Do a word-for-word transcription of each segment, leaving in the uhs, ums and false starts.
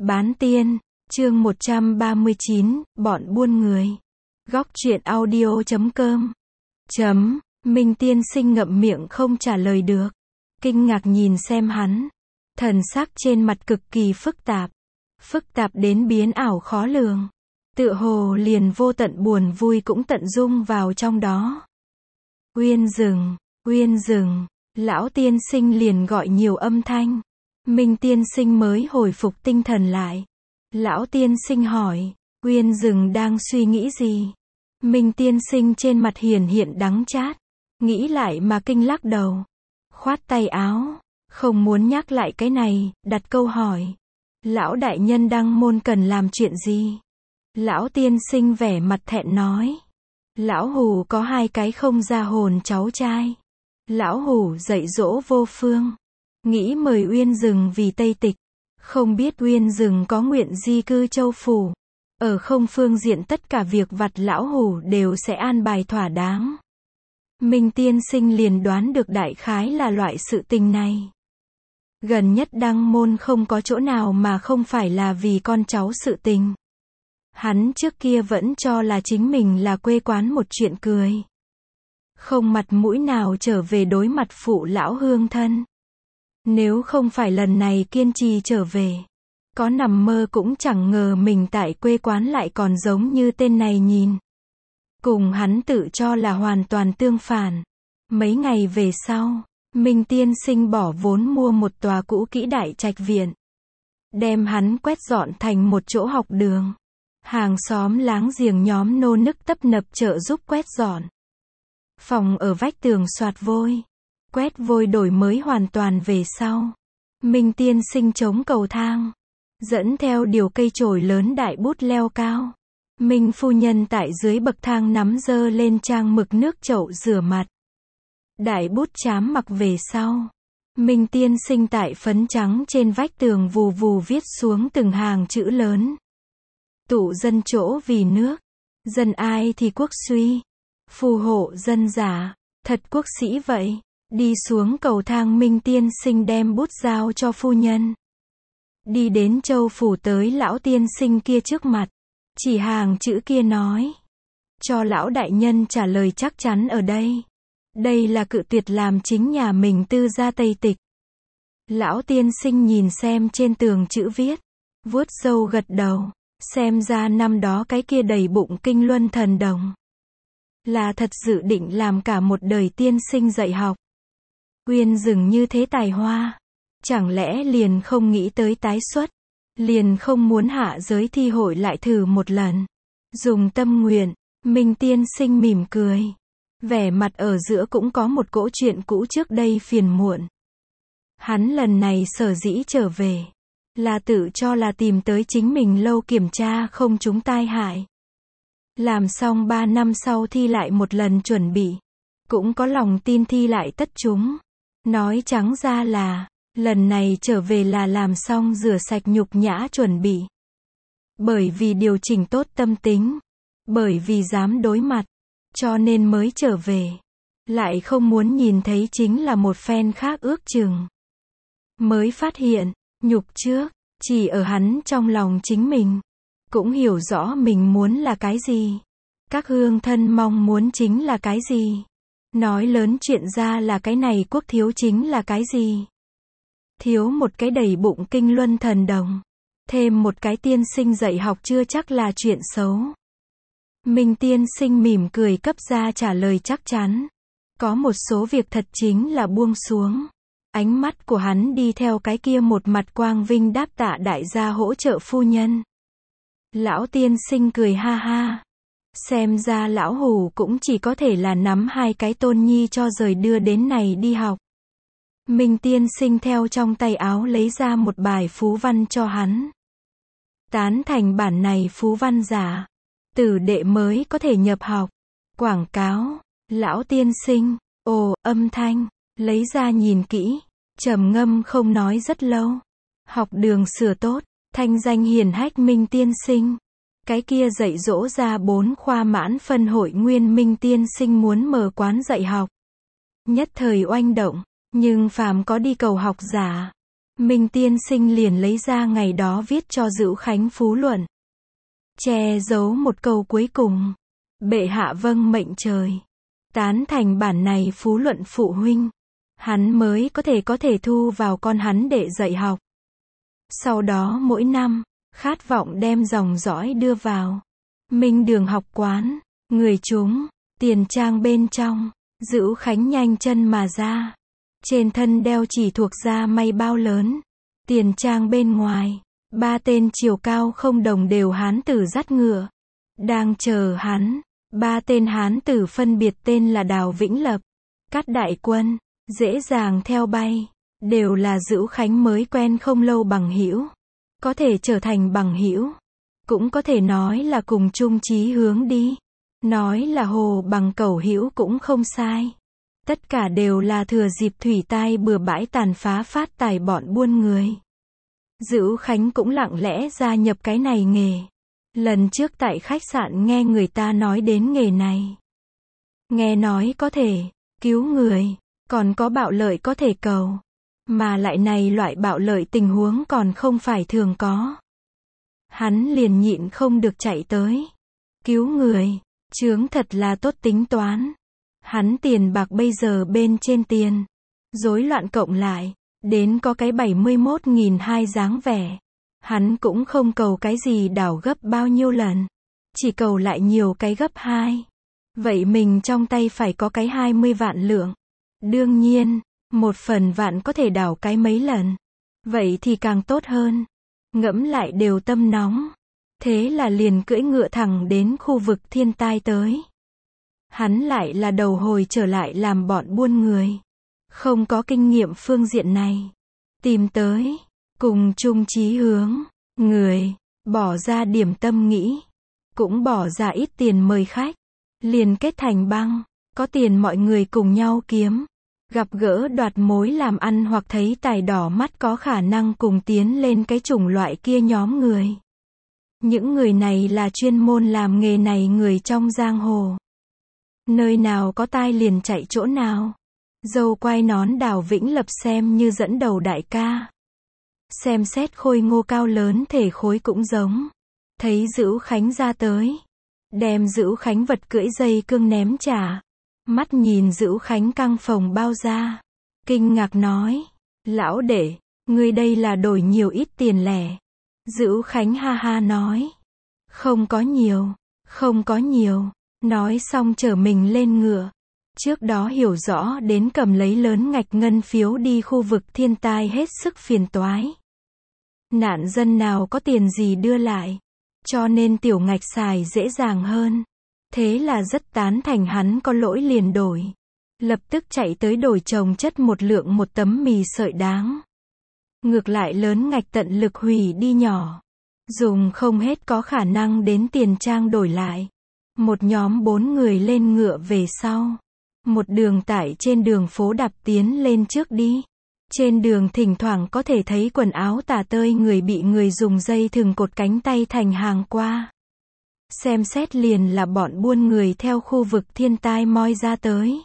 Bán tiên, chương một trăm ba mươi chín, bọn buôn người. Góc truyện audio chấm com. Chấm, Minh tiên sinh ngậm miệng không trả lời được. Kinh ngạc nhìn xem hắn. Thần sắc trên mặt cực kỳ phức tạp. Phức tạp đến biến ảo khó lường. Tựa hồ liền vô tận buồn vui cũng tận dung vào trong đó. Uyên rừng, uyên rừng, lão tiên sinh liền gọi nhiều âm thanh. Minh tiên sinh mới hồi phục tinh thần lại. Lão tiên sinh hỏi, uyên rừng đang suy nghĩ gì? Minh tiên sinh trên mặt hiển hiện đắng chát. Nghĩ lại mà kinh lắc đầu. Khoát tay áo, không muốn nhắc lại cái này, đặt câu hỏi. Lão đại nhân đăng môn cần làm chuyện gì? Lão tiên sinh vẻ mặt thẹn nói. Lão hủ có hai cái không ra hồn cháu trai. Lão hủ dạy dỗ vô phương. Nghĩ mời uyên rừng vì Tây Tịch. Không biết uyên rừng có nguyện di cư châu phủ. Ở không phương diện tất cả việc vặt lão hủ đều sẽ an bài thỏa đáng. Minh tiên sinh liền đoán được đại khái là loại sự tình này. Gần nhất đăng môn không có chỗ nào mà không phải là vì con cháu sự tình. Hắn trước kia vẫn cho là chính mình là quê quán một chuyện cười. Không mặt mũi nào trở về đối mặt phụ lão hương thân. Nếu không phải lần này kiên trì trở về. Có nằm mơ cũng chẳng ngờ mình tại quê quán lại còn giống như tên này nhìn. Cùng hắn tự cho là hoàn toàn tương phản. Mấy ngày về sau, Minh tiên sinh bỏ vốn mua một tòa cũ kỹ đại trạch viện. Đem hắn quét dọn thành một chỗ học đường. Hàng xóm láng giềng nhóm nô nức tấp nập trợ giúp quét dọn. Phòng ở vách tường soạt vôi. Quét vôi đổi mới hoàn toàn về sau. Minh tiên sinh chống cầu thang. Dẫn theo điều cây chổi lớn đại bút leo cao. Minh phu nhân tại dưới bậc thang nắm dơ lên trang mực nước chậu rửa mặt. Đại bút chám mặc về sau. Minh tiên sinh tại phấn trắng trên vách tường vù vù viết xuống từng hàng chữ lớn. Tụ dân chỗ vì nước. Dân ai thì quốc suy. Phù hộ dân giả. Thật quốc sĩ vậy. Đi xuống cầu thang Minh tiên sinh đem bút giao cho phu nhân. Đi đến châu phủ tới lão tiên sinh kia trước mặt. Chỉ hàng chữ kia nói. Cho lão đại nhân trả lời chắc chắn ở đây. Đây là cự tuyệt làm chính nhà mình tư gia Tây Tịch. Lão tiên sinh nhìn xem trên tường chữ viết. Vuốt râu gật đầu. Xem ra năm đó cái kia đầy bụng kinh luân thần đồng. Là thật dự định làm cả một đời tiên sinh dạy học. Uyên rừng như thế tài hoa. Chẳng lẽ liền không nghĩ tới tái xuất. Liền không muốn hạ giới thi hội lại thử một lần. Dùng tâm nguyện. Minh tiên sinh mỉm cười. Vẻ mặt ở giữa cũng có một cỗ chuyện cũ trước đây phiền muộn. Hắn lần này sở dĩ trở về. Là tự cho là tìm tới chính mình lâu kiểm tra không trúng tai hại. Làm xong ba năm sau thi lại một lần chuẩn bị. Cũng có lòng tin thi lại tất chúng. Nói trắng ra là, lần này trở về là làm xong rửa sạch nhục nhã chuẩn bị. Bởi vì điều chỉnh tốt tâm tính. Bởi vì dám đối mặt. Cho nên mới trở về. Lại không muốn nhìn thấy chính là một phen khác ước chừng. Mới phát hiện, nhục trước, chỉ ở hắn trong lòng chính mình. Cũng hiểu rõ mình muốn là cái gì. Các hương thân mong muốn chính là cái gì. Nói lớn chuyện ra là cái này quốc thiếu chính là cái gì. Thiếu một cái đầy bụng kinh luân thần đồng. Thêm một cái tiên sinh dạy học chưa chắc là chuyện xấu. Minh tiên sinh mỉm cười cấp ra trả lời chắc chắn. Có một số việc thật chính là buông xuống. Ánh mắt của hắn đi theo cái kia một mặt quang vinh đáp tạ đại gia hỗ trợ phu nhân. Lão tiên sinh cười ha ha. Xem ra lão hủ cũng chỉ có thể là nắm hai cái tôn nhi cho rời đưa đến này đi học. Minh tiên sinh theo trong tay áo lấy ra một bài phú văn cho hắn. Tán thành bản này phú văn giả. Tử đệ mới có thể nhập học. Quảng cáo. Lão tiên sinh. Ồ, âm thanh. Lấy ra nhìn kỹ. Trầm ngâm không nói rất lâu. Học đường sửa tốt. Thanh danh hiển hách Minh tiên sinh. Cái kia dạy dỗ ra bốn khoa mãn phân hội nguyên Minh tiên sinh muốn mở quán dạy học. Nhất thời oanh động. Nhưng phàm có đi cầu học giả. Minh tiên sinh liền lấy ra ngày đó viết cho Dữu Khánh phú luận. Che giấu một câu cuối cùng. Bệ hạ vâng mệnh trời. Tán thành bản này phú luận phụ huynh. Hắn mới có thể có thể thu vào con hắn để dạy học. Sau đó mỗi năm, khát vọng đem dòng dõi đưa vào. Minh đường học quán, người chúng, tiền trang bên trong, Dữu Khánh nhanh chân mà ra. Trên thân đeo chỉ thuộc da may bao lớn. Tiền trang bên ngoài, ba tên chiều cao không đồng đều hán tử dắt ngựa. Đang chờ hắn, ba tên hán tử phân biệt tên là Đào Vĩnh Lập, Cát Đại Quân, dễ dàng theo bay, đều là Dữu Khánh mới quen không lâu bằng hữu. Có thể trở thành bằng hữu, cũng có thể nói là cùng chung chí hướng đi. Nói là hồ bằng cẩu hữu cũng không sai. Tất cả đều là thừa dịp thủy tai bừa bãi tàn phá phát tài bọn buôn người. Dữu Khánh cũng lặng lẽ gia nhập cái này nghề. Lần trước tại khách sạn nghe người ta nói đến nghề này. Nghe nói có thể cứu người, còn có bạo lợi có thể cầu. Mà lại này loại bạo lợi tình huống còn không phải thường có. Hắn liền nhịn không được chạy tới. Cứu người, chướng thật là tốt tính toán. Hắn tiền bạc bây giờ bên trên tiền. Rối loạn cộng lại, đến có cái bảy mươi mốt nghìn hai dáng vẻ. Hắn cũng không cầu cái gì đảo gấp bao nhiêu lần. Chỉ cầu lại nhiều cái gấp hai. Vậy mình trong tay phải có cái hai mươi vạn lượng. Đương nhiên, một phần vạn có thể đảo cái mấy lần. Vậy thì càng tốt hơn. Ngẫm lại đều tâm nóng. Thế là liền cưỡi ngựa thẳng đến khu vực thiên tai tới. Hắn lại là đầu hồi trở lại làm bọn buôn người. Không có kinh nghiệm phương diện này. Tìm tới, cùng chung chí hướng, người, bỏ ra điểm tâm nghĩ. Cũng bỏ ra ít tiền mời khách. Liền kết thành băng, có tiền mọi người cùng nhau kiếm. Gặp gỡ đoạt mối làm ăn hoặc thấy tài đỏ mắt có khả năng cùng tiến lên cái chủng loại kia nhóm người. Những người này là chuyên môn làm nghề này người trong giang hồ. Nơi nào có tai liền chạy chỗ nào. Dâu quai nón Đào Vĩnh Lập xem như dẫn đầu đại ca. Xem xét khôi ngô cao lớn thể khối cũng giống. Thấy Dữu Khánh ra tới. Đem Dữu Khánh vật cưỡi dây cương ném trả. Mắt nhìn Dữu Khánh căng phòng bao ra. Kinh ngạc nói. Lão đệ, ngươi đây là đổi nhiều ít tiền lẻ. Dữu Khánh ha ha nói. Không có nhiều, không có nhiều. Nói xong chở mình lên ngựa. Trước đó hiểu rõ đến cầm lấy lớn ngạch ngân phiếu đi khu vực thiên tai hết sức phiền toái. Nạn dân nào có tiền gì đưa lại. Cho nên tiểu ngạch xài dễ dàng hơn. Thế là rất tán thành hắn có lỗi liền đổi. Lập tức chạy tới đổi trồng chất một lượng một tấm mì sợi đáng. Ngược lại lớn ngạch tận lực hủy đi nhỏ. Dùng không hết có khả năng đến tiền trang đổi lại. Một nhóm bốn người lên ngựa về sau. Một đường tải trên đường phố đạp tiến lên trước đi. Trên đường thỉnh thoảng có thể thấy quần áo tả tơi người bị người dùng dây thừng cột cánh tay thành hàng qua. Xem xét liền là bọn buôn người theo khu vực thiên tai moi ra tới.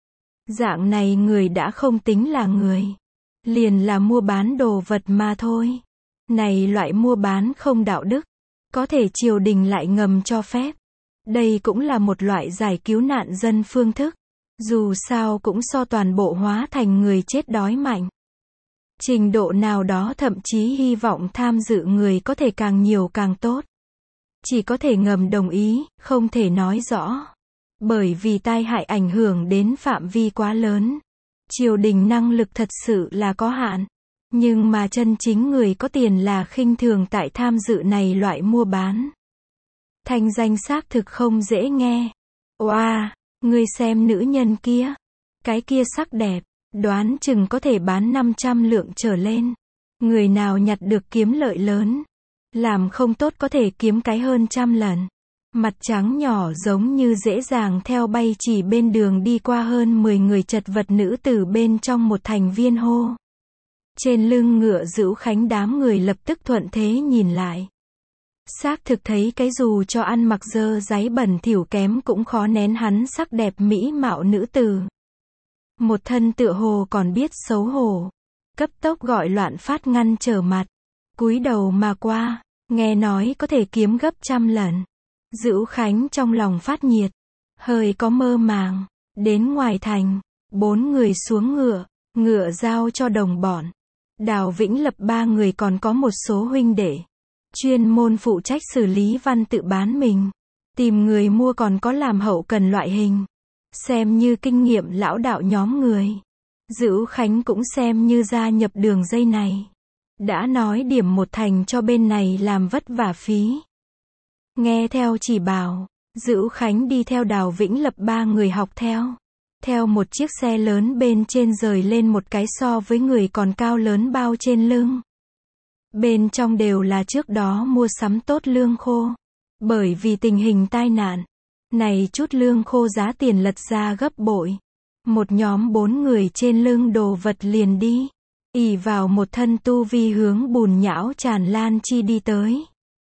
Dạng này người đã không tính là người. Liền là mua bán đồ vật mà thôi. Này loại mua bán không đạo đức. Có thể triều đình lại ngầm cho phép. Đây cũng là một loại giải cứu nạn dân phương thức. Dù sao cũng so toàn bộ hóa thành người chết đói mạnh. Trình độ nào đó thậm chí hy vọng tham dự người có thể càng nhiều càng tốt. Chỉ có thể ngầm đồng ý, không thể nói rõ. Bởi vì tai hại ảnh hưởng đến phạm vi quá lớn. Triều đình năng lực thật sự là có hạn. Nhưng mà chân chính người có tiền là khinh thường tại tham dự này loại mua bán. Thanh danh xác thực không dễ nghe. Oa, ngươi xem nữ nhân kia. Cái kia sắc đẹp, đoán chừng có thể bán năm trăm lượng trở lên. Người nào nhặt được kiếm lợi lớn. Làm không tốt có thể kiếm cái hơn trăm lần. Mặt trắng nhỏ giống như dễ dàng theo bay chỉ bên đường đi qua hơn mười người chật vật nữ tử bên trong một thành viên hô. Trên lưng ngựa Dữu Khánh đám người lập tức thuận thế nhìn lại. Xác thực thấy cái dù cho ăn mặc dơ dáy bẩn thỉu kém cũng khó nén hắn sắc đẹp mỹ mạo nữ tử. Một thân tựa hồ còn biết xấu hổ. cấp tốc gọi loạn phát ngăn trở mặt, cúi đầu mà qua, nghe nói có thể kiếm gấp trăm lần. Dữu Khánh trong lòng phát nhiệt, hơi có mơ màng, đến ngoài thành, bốn người xuống ngựa, ngựa giao cho đồng bọn. Đào Vĩnh Lập ba người còn có một số huynh đệ, chuyên môn phụ trách xử lý văn tự bán mình, tìm người mua còn có làm hậu cần loại hình, xem như kinh nghiệm lão đạo nhóm người. Dữu Khánh cũng xem như gia nhập đường dây này, đã nói điểm một thành cho bên này làm vất vả phí. Nghe theo chỉ bảo, Dữu Khánh đi theo Đào Vĩnh Lập ba người học theo. Theo một chiếc xe lớn bên trên rời lên một cái so với người còn cao lớn bao trên lưng. Bên trong đều là trước đó mua sắm tốt lương khô. Bởi vì tình hình tai nạn, này chút lương khô giá tiền lật ra gấp bội. Một nhóm bốn người trên lưng đồ vật liền đi. Ỷ vào một thân tu vi hướng bùn nhão tràn lan chi đi tới.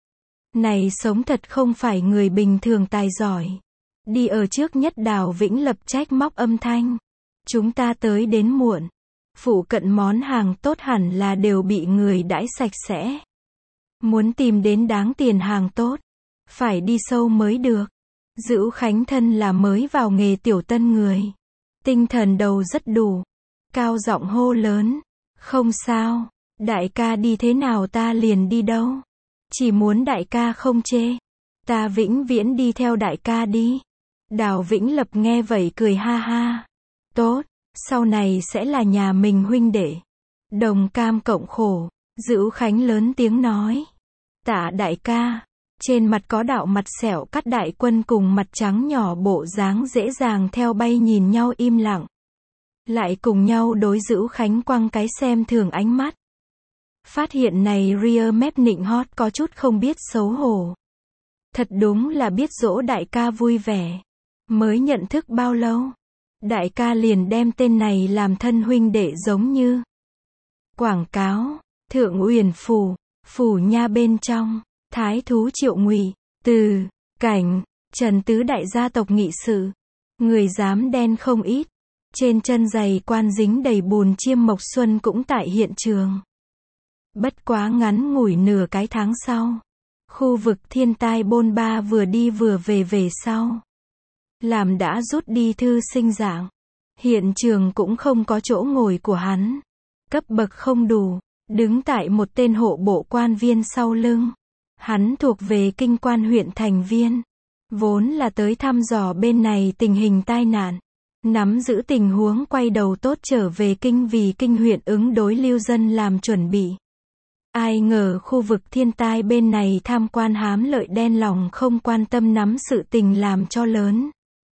Này sống thật không phải người bình thường tài giỏi. Đi ở trước nhất Đào Vĩnh Lập trách móc âm thanh. Chúng ta tới đến muộn. Phụ cận món hàng tốt hẳn là đều bị người đãi sạch sẽ. Muốn tìm đến đáng tiền hàng tốt, phải đi sâu mới được. Dữu Khánh thân là mới vào nghề tiểu tân người. Tinh thần đầu rất đủ. Cao giọng hô lớn. Không sao, đại ca đi thế nào ta liền đi đâu. Chỉ muốn đại ca không chê. Ta vĩnh viễn đi theo đại ca đi. Đào Vĩnh Lập nghe vậy cười ha ha. Tốt, sau này sẽ là nhà mình huynh đệ. Đồng cam cộng khổ. Dữu Khánh lớn tiếng nói. Tạ đại ca. Trên mặt có đạo mặt sẹo cắt đại quân cùng mặt trắng nhỏ bộ dáng dễ dàng theo bay nhìn nhau im lặng. Lại cùng nhau đối Dữu Khánh quăng cái xem thường ánh mắt. Phát hiện này rear mép nịnh hót có chút không biết xấu hổ. Thật đúng là biết dỗ đại ca vui vẻ. Mới nhận thức bao lâu, đại ca liền đem tên này làm thân huynh đệ giống như. Quảng cáo, Thượng Uyển Phủ, phủ nha bên trong, thái thú Triệu Ngụy, Từ, Cảnh, Trần tứ đại gia tộc nghị sự. Người dám đen không ít. Trên chân giày quan dính đầy bùn Chiêm Mộc Xuân cũng tại hiện trường. Bất quá ngắn ngủi nửa cái tháng sau. Khu vực thiên tai bôn ba vừa đi vừa về về sau. Làm đã rút đi thư sinh dạng. Hiện trường cũng không có chỗ ngồi của hắn. Cấp bậc không đủ. Đứng tại một tên hộ bộ quan viên sau lưng. Hắn thuộc về kinh quan huyện thành viên. Vốn là tới thăm dò bên này tình hình tai nạn. Nắm giữ tình huống quay đầu tốt trở về kinh vì kinh huyện ứng đối lưu dân làm chuẩn bị. Ai ngờ khu vực thiên tai bên này tham quan hám lợi đen lòng không quan tâm nắm sự tình làm cho lớn.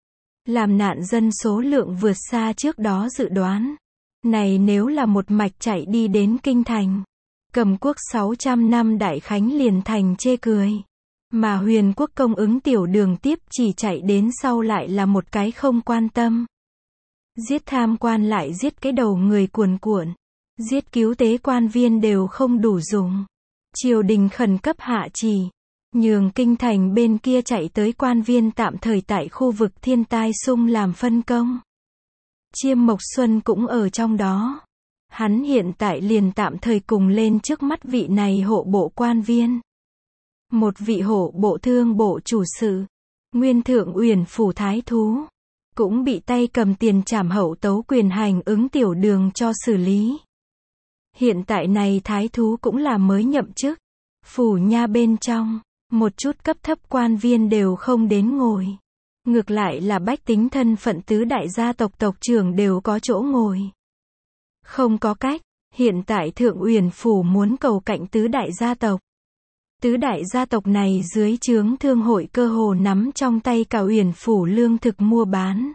Làm nạn dân số lượng vượt xa trước đó dự đoán. Này nếu là một mạch chạy đi đến kinh thành. Cầm quốc sáu trăm năm đại khánh liền thành chê cười. Mà huyền quốc công ứng tiểu đường tiếp chỉ chạy đến sau lại là một cái không quan tâm. Giết tham quan lại giết cái đầu người cuồn cuộn. Giết cứu tế quan viên đều không đủ dùng. Triều đình khẩn cấp hạ chỉ. Nhường kinh thành bên kia chạy tới quan viên tạm thời tại khu vực thiên tai xung làm phân công. Chiêm Mộc Xuân cũng ở trong đó. Hắn hiện tại liền tạm thời cùng lên trước mắt vị này hộ bộ quan viên. Một vị hộ bộ thương bộ chủ sự. Nguyên Thượng Uyển Phủ thái thú. Cũng bị tay cầm tiền trảm hậu tấu quyền hành ứng tiểu đường cho xử lý. Hiện tại này thái thú cũng là mới nhậm chức. Phủ nha bên trong, một chút cấp thấp quan viên đều không đến ngồi. Ngược lại là bách tính thân phận tứ đại gia tộc tộc trưởng đều có chỗ ngồi. Không có cách, hiện tại Thượng Uyển Phủ muốn cầu cạnh tứ đại gia tộc. Tứ đại gia tộc này dưới trướng thương hội cơ hồ nắm trong tay cả Uyển Phủ lương thực mua bán.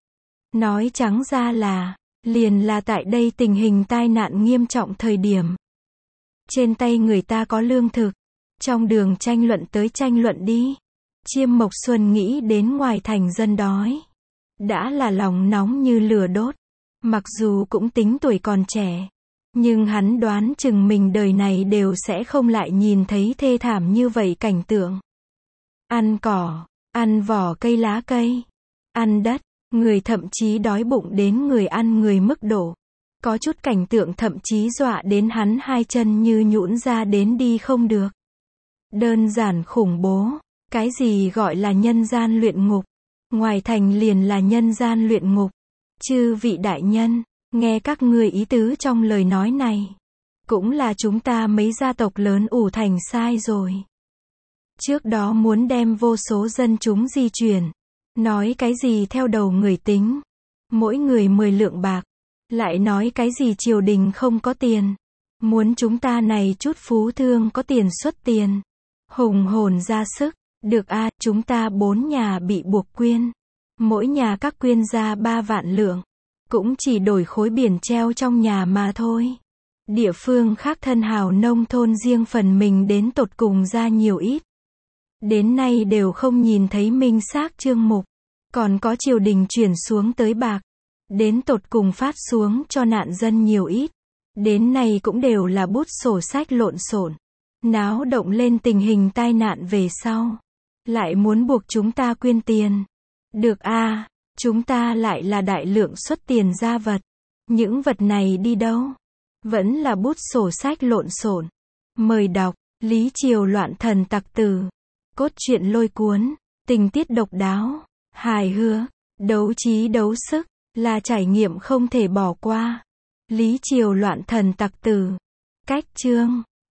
Nói trắng ra là, liền là tại đây tình hình tai nạn nghiêm trọng thời điểm. Trên tay người ta có lương thực, trong đường tranh luận tới tranh luận đi. Chiêm Mộc Xuân nghĩ đến ngoài thành dân đói. Đã là lòng nóng như lửa đốt. Mặc dù cũng tính tuổi còn trẻ. Nhưng hắn đoán chừng mình đời này đều sẽ không lại nhìn thấy thê thảm như vậy cảnh tượng. Ăn cỏ, ăn vỏ cây lá cây, ăn đất, người thậm chí đói bụng đến người ăn người mức độ. Có chút cảnh tượng thậm chí dọa đến hắn hai chân như nhũn ra đến đi không được. Đơn giản khủng bố. Cái gì gọi là nhân gian luyện ngục? Ngoài thành liền là nhân gian luyện ngục. Chư vị đại nhân, nghe các ngươi ý tứ trong lời nói này. Cũng là chúng ta mấy gia tộc lớn ủ thành sai rồi. Trước đó muốn đem vô số dân chúng di chuyển. Nói cái gì theo đầu người tính. Mỗi người mười lượng bạc. Lại nói cái gì triều đình không có tiền. Muốn chúng ta này chút phú thương có tiền xuất tiền. Hùng hồn ra sức. Được a, à, chúng ta bốn nhà bị buộc quyên. Mỗi nhà các quyên ra ba vạn lượng. Cũng chỉ đổi khối biển treo trong nhà mà thôi. Địa phương khác thân hào nông thôn riêng phần mình đến tột cùng ra nhiều ít. Đến nay đều không nhìn thấy minh xác chương mục. Còn có triều đình chuyển xuống tới bạc. Đến tột cùng phát xuống cho nạn dân nhiều ít. Đến nay cũng đều là bút sổ sách lộn xộn. Náo động lên tình hình tai nạn về sau. Lại muốn buộc chúng ta quyên tiền. Được a, à, chúng ta lại là đại lượng xuất tiền ra vật. Những vật này đi đâu? Vẫn là bút sổ sách lộn xộn. Mời đọc, Lý Triều loạn thần tặc tử. Cốt truyện lôi cuốn, tình tiết độc đáo, hài hước, đấu trí đấu sức, là trải nghiệm không thể bỏ qua. Lý Triều loạn thần tặc tử. Cách chương